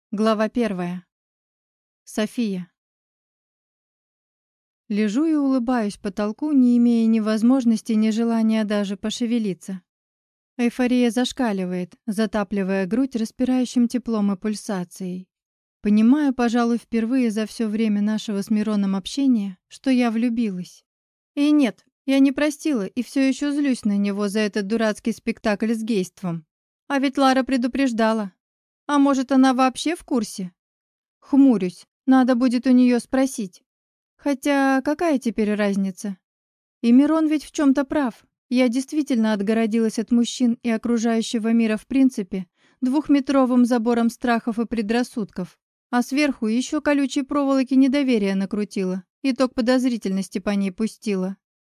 Глава 1. София. Лежу и улыбаюсь потолку, не имея ни возможности, ни желания даже пошевелиться. Эйфория зашкаливает, затапливая грудь распирающим теплом и пульсацией. Понимаю, пожалуй, впервые за все время нашего с Мироном общения, что я влюбилась. И нет, я не простила и все еще злюсь на него за этот дурацкий спектакль с гейством. А ведь Лара предупреждала. А может, она вообще в курсе? Хмурюсь, надо будет у нее спросить. Хотя какая теперь разница? И Мирон ведь в чем-то прав. Я действительно отгородилась от мужчин и окружающего мира в принципе двухметровым забором страхов и предрассудков, а сверху еще колючей проволоки недоверия накрутила, итог подозрительности по ней пустила.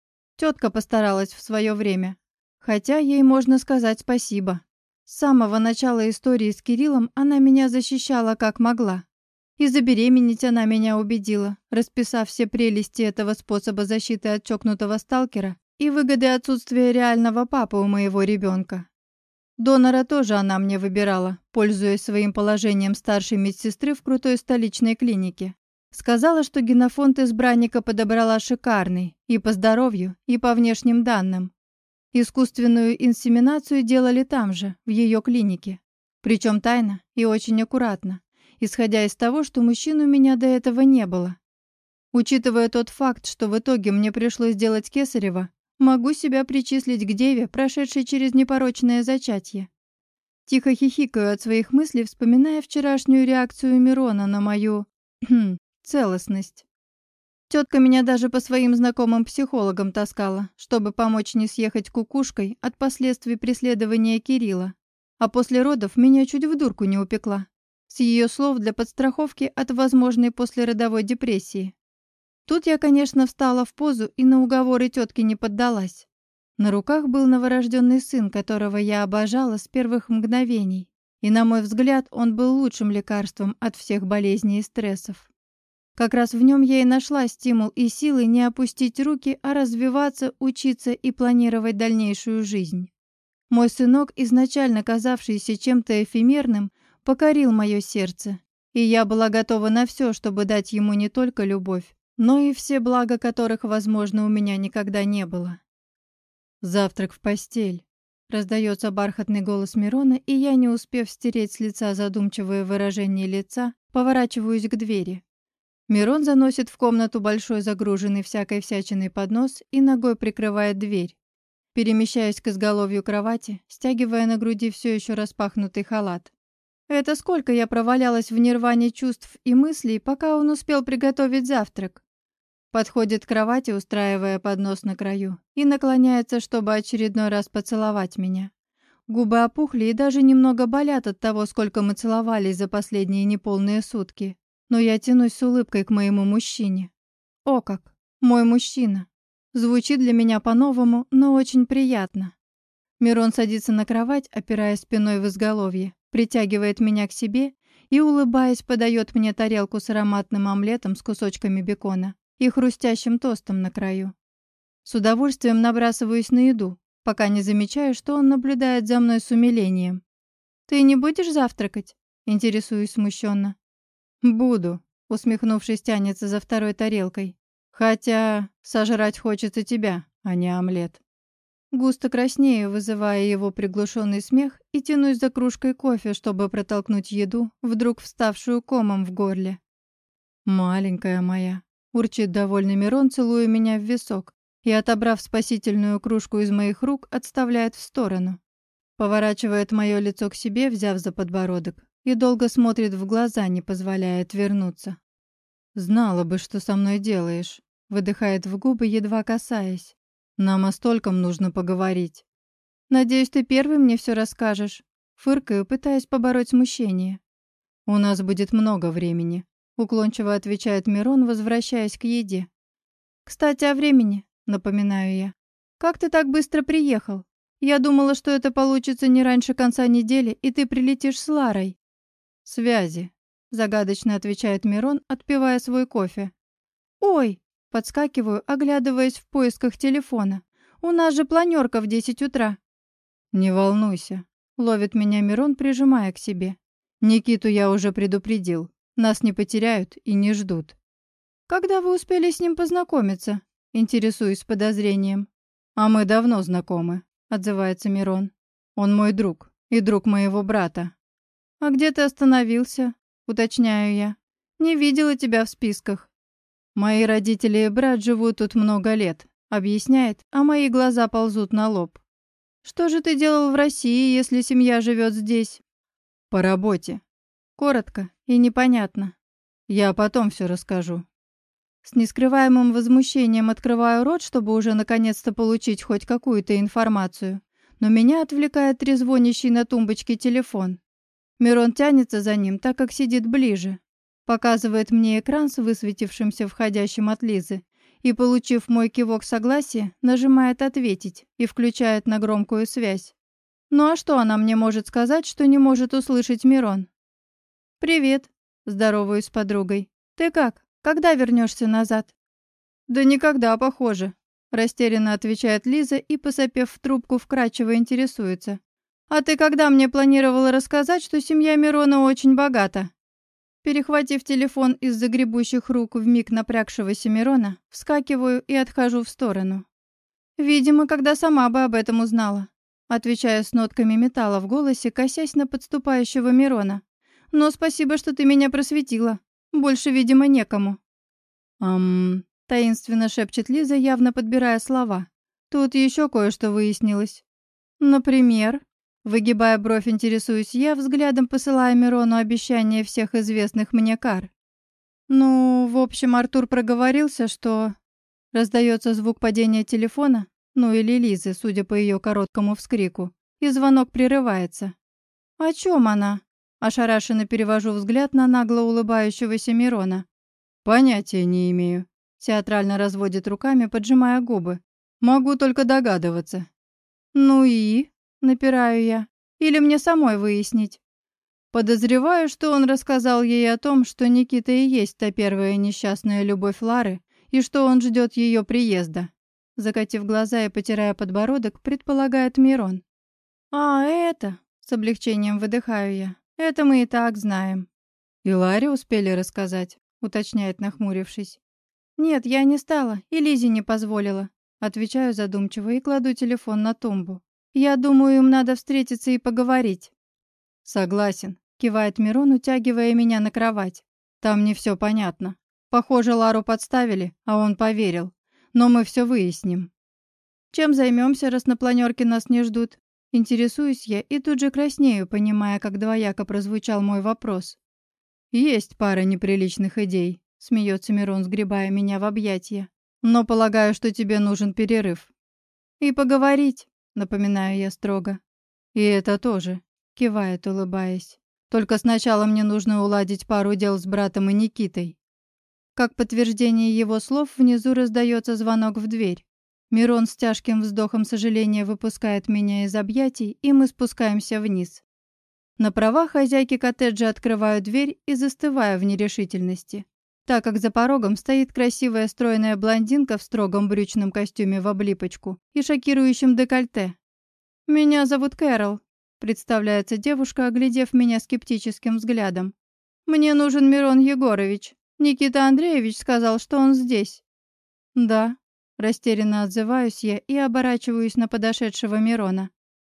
Тетка постаралась в свое время, хотя ей можно сказать спасибо. С самого начала истории с Кириллом она меня защищала как могла. И забеременеть она меня убедила, расписав все прелести этого способа защиты от чокнутого сталкера и выгоды отсутствия реального папы у моего ребенка. Донора тоже она мне выбирала, пользуясь своим положением старшей медсестры в крутой столичной клинике. Сказала, что генофонд избранника подобрала шикарный и по здоровью, и по внешним данным. Искусственную инсеминацию делали там же, в ее клинике. Причем тайно и очень аккуратно, исходя из того, что мужчин у меня до этого не было. Учитывая тот факт, что в итоге мне пришлось делать кесарево, могу себя причислить к деве, прошедшей через непорочное зачатие. Тихо хихикаю от своих мыслей, вспоминая вчерашнюю реакцию Мирона на мою целостность. Тетка меня даже по своим знакомым психологам таскала, чтобы помочь не съехать кукушкой от последствий преследования Кирилла. А после родов меня чуть в дурку не упекла. С ее слов для подстраховки от возможной послеродовой депрессии. Тут я, конечно, встала в позу и на уговоры тетки не поддалась. На руках был новорожденный сын, которого я обожала с первых мгновений. И, на мой взгляд, он был лучшим лекарством от всех болезней и стрессов. Как раз в нем я и нашла стимул и силы не опустить руки, а развиваться, учиться и планировать дальнейшую жизнь. Мой сынок, изначально казавшийся чем-то эфемерным, покорил мое сердце, и я была готова на все, чтобы дать ему не только любовь, но и все блага, которых, возможно, у меня никогда не было. «Завтрак в постель», — раздается бархатный голос Мирона, и я, не успев стереть с лица задумчивое выражение лица, поворачиваюсь к двери. Мирон заносит в комнату большой загруженный всякой всячиной поднос и ногой прикрывает дверь. Перемещаюсь к изголовью кровати, стягивая на груди все еще распахнутый халат. Это сколько я провалялась в нирване чувств и мыслей, пока он успел приготовить завтрак. Подходит к кровати, устраивая поднос на краю, и наклоняется, чтобы очередной раз поцеловать меня. Губы опухли и даже немного болят от того, сколько мы целовались за последние неполные сутки. Но я тянусь с улыбкой к моему мужчине. О как! Мой мужчина! Звучит для меня по-новому, но очень приятно. Мирон садится на кровать, опираясь спиной в изголовье, притягивает меня к себе и, улыбаясь, подает мне тарелку с ароматным омлетом с кусочками бекона и хрустящим тостом на краю. С удовольствием набрасываюсь на еду, пока не замечаю, что он наблюдает за мной с умилением. «Ты не будешь завтракать?» — интересуюсь смущенно. «Буду», — усмехнувшись, тянется за второй тарелкой. «Хотя сожрать хочется тебя, а не омлет». Густо краснею, вызывая его приглушенный смех, и тянусь за кружкой кофе, чтобы протолкнуть еду, вдруг вставшую комом в горле. «Маленькая моя», — урчит довольный Мирон, целуя меня в висок, и, отобрав спасительную кружку из моих рук, отставляет в сторону. Поворачивает мое лицо к себе, взяв за подбородок, и долго смотрит в глаза, не позволяя отвернуться. «Знала бы, что со мной делаешь», — выдыхает в губы, едва касаясь. «Нам о стольком нужно поговорить». «Надеюсь, ты первый мне все расскажешь», — фыркаю, пытаясь побороть смущение. «У нас будет много времени», — уклончиво отвечает Мирон, возвращаясь к еде. «Кстати, о времени», — напоминаю я. «Как ты так быстро приехал? Я думала, что это получится не раньше конца недели, и ты прилетишь с Ларой». «Связи», — загадочно отвечает Мирон, отпивая свой кофе. «Ой!» — подскакиваю, оглядываясь в поисках телефона. «У нас же планерка в 10 утра». «Не волнуйся», — ловит меня Мирон, прижимая к себе. Никиту я уже предупредил. Нас не потеряют и не ждут. Когда вы успели с ним познакомиться? Интересуюсь с подозрением. А мы давно знакомы, отзывается Мирон. Он мой друг и друг моего брата. А где ты остановился? Уточняю я. Не видела тебя в списках. Мои родители и брат живут тут много лет, объясняет, а мои глаза ползут на лоб. Что же ты делал в России, если семья живет здесь? По работе. Коротко и непонятно. Я потом все расскажу. С нескрываемым возмущением открываю рот, чтобы уже наконец-то получить хоть какую-то информацию. Но меня отвлекает трезвонящий на тумбочке телефон. Мирон тянется за ним, так как сидит ближе. Показывает мне экран с высветившимся входящим от Лизы и, получив мой кивок согласия, нажимает «Ответить» и включает на громкую связь. Ну а что она мне может сказать, что не может услышать Мирон? «Привет», — здороваюсь с подругой. «Ты как? Когда вернешься назад?» «Да никогда, похоже», — растерянно отвечает Лиза и, посопев в трубку, вкрадчиво интересуется. «А ты когда мне планировала рассказать, что семья Мирона очень богата?» Перехватив телефон из загребущих рук вмиг напрягшегося Мирона, вскакиваю и отхожу в сторону. «Видимо, когда сама бы об этом узнала», — отвечаю с нотками металла в голосе, косясь на подступающего Мирона. «Но спасибо, что ты меня просветила. Больше, видимо, некому». Таинственно шепчет Лиза, явно подбирая слова. «Тут еще кое-что выяснилось». «Например?» Выгибая бровь, интересуюсь я, взглядом посылая Мирону обещание всех известных мне кар. «Ну, в общем, Артур проговорился, что...» Раздается звук падения телефона, ну или Лизы, судя по ее короткому вскрику, и звонок прерывается. «О чем она?» Ошарашенно перевожу взгляд на нагло улыбающегося Мирона. «Понятия не имею», — театрально разводит руками, поджимая губы. «Могу только догадываться». «Ну и?» — напираю я. «Или мне самой выяснить?» Подозреваю, что он рассказал ей о том, что Никита и есть та первая несчастная любовь Лары, и что он ждет ее приезда. Закатив глаза и потирая подбородок, предполагает Мирон. «А, это...» — с облегчением выдыхаю я. «Это мы и так знаем». «И Ларе успели рассказать?» — уточняет, нахмурившись. «Нет, я не стала, и Лизе не позволила». Отвечаю задумчиво и кладу телефон на тумбу. «Я думаю, им надо встретиться и поговорить». «Согласен», — кивает Мирон, утягивая меня на кровать. «Там не все понятно. Похоже, Лару подставили, а он поверил. Но мы все выясним». «Чем займемся, раз на планерке нас не ждут?» Интересуюсь я и тут же краснею, понимая, как двояко прозвучал мой вопрос. «Есть пара неприличных идей», — смеется Мирон, сгребая меня в объятия. «Но полагаю, что тебе нужен перерыв». «И поговорить», — напоминаю я строго. «И это тоже», — кивает, улыбаясь. «Только сначала мне нужно уладить пару дел с братом и Никитой». Как подтверждение его слов, внизу раздается звонок в дверь. Мирон с тяжким вздохом сожаления выпускает меня из объятий, и мы спускаемся вниз. На правах хозяйки коттеджа открываю дверь и застываю в нерешительности, так как за порогом стоит красивая стройная блондинка в строгом брючном костюме в облипочку и шокирующем декольте. «Меня зовут Кэрол», — представляется девушка, оглядев меня скептическим взглядом. «Мне нужен Мирон Егорович. Никита Андреевич сказал, что он здесь». «Да», — растерянно отзываюсь я и оборачиваюсь на подошедшего Мирона.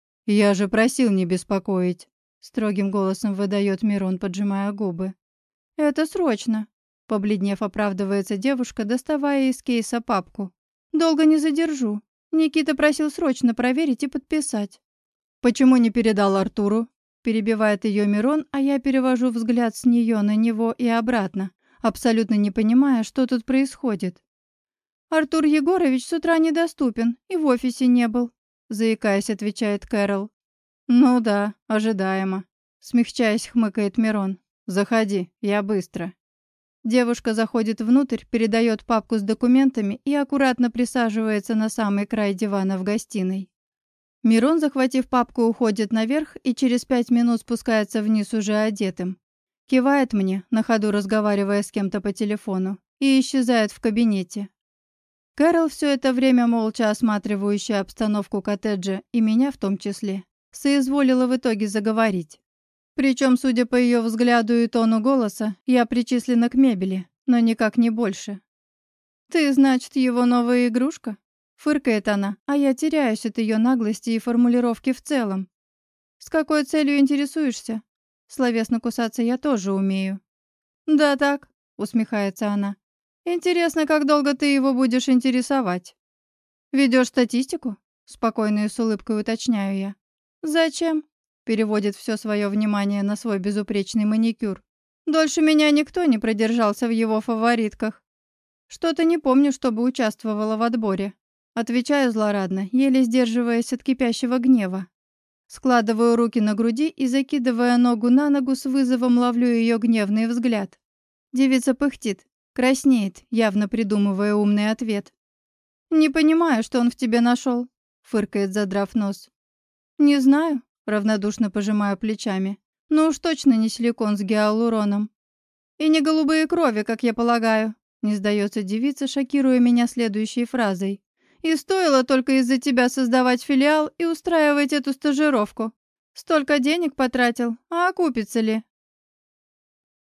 «Я же просил не беспокоить», — строгим голосом выдает Мирон, поджимая губы. «Это срочно», — побледнев оправдывается девушка, доставая из кейса папку. «Долго не задержу. Никита просил срочно проверить и подписать». «Почему не передал Артуру?» — перебивает ее Мирон, а я перевожу взгляд с нее на него и обратно, абсолютно не понимая, что тут происходит. «Артур Егорович с утра недоступен и в офисе не был», — заикаясь, отвечает Кэрол. «Ну да, ожидаемо», — смягчаясь, хмыкает Мирон. «Заходи, я быстро». Девушка заходит внутрь, передает папку с документами и аккуратно присаживается на самый край дивана в гостиной. Мирон, захватив папку, уходит наверх и через 5 минут спускается вниз уже одетым. Кивает мне, на ходу разговаривая с кем-то по телефону, и исчезает в кабинете. Кэрол, все это время молча осматривающая обстановку коттеджа, и меня в том числе, соизволила в итоге заговорить. Причем, судя по ее взгляду и тону голоса, я причислена к мебели, но никак не больше. «Ты, значит, его новая игрушка?» Фыркает она, а я теряюсь от ее наглости и формулировки в целом. «С какой целью интересуешься?» Словесно кусаться я тоже умею. «Да так», — усмехается она. «Интересно, как долго ты его будешь интересовать?» «Ведешь статистику?» — спокойно и с улыбкой уточняю я. «Зачем?» — переводит все свое внимание на свой безупречный маникюр. «Дольше меня никто не продержался в его фаворитках. Что-то не помню, чтобы участвовала в отборе». Отвечаю злорадно, еле сдерживаясь от кипящего гнева. Складываю руки на груди и, закидывая ногу на ногу, с вызовом ловлю ее гневный взгляд. Девица пыхтит, краснеет, явно придумывая умный ответ. «Не понимаю, что он в тебе нашел», — фыркает, задрав нос. «Не знаю», — равнодушно пожимаю плечами. «Но уж точно не силикон с гиалуроном. И не голубые крови, как я полагаю», — не сдается девица, шокируя меня следующей фразой. «И стоило только из-за тебя создавать филиал и устраивать эту стажировку. Столько денег потратил, а окупится ли?»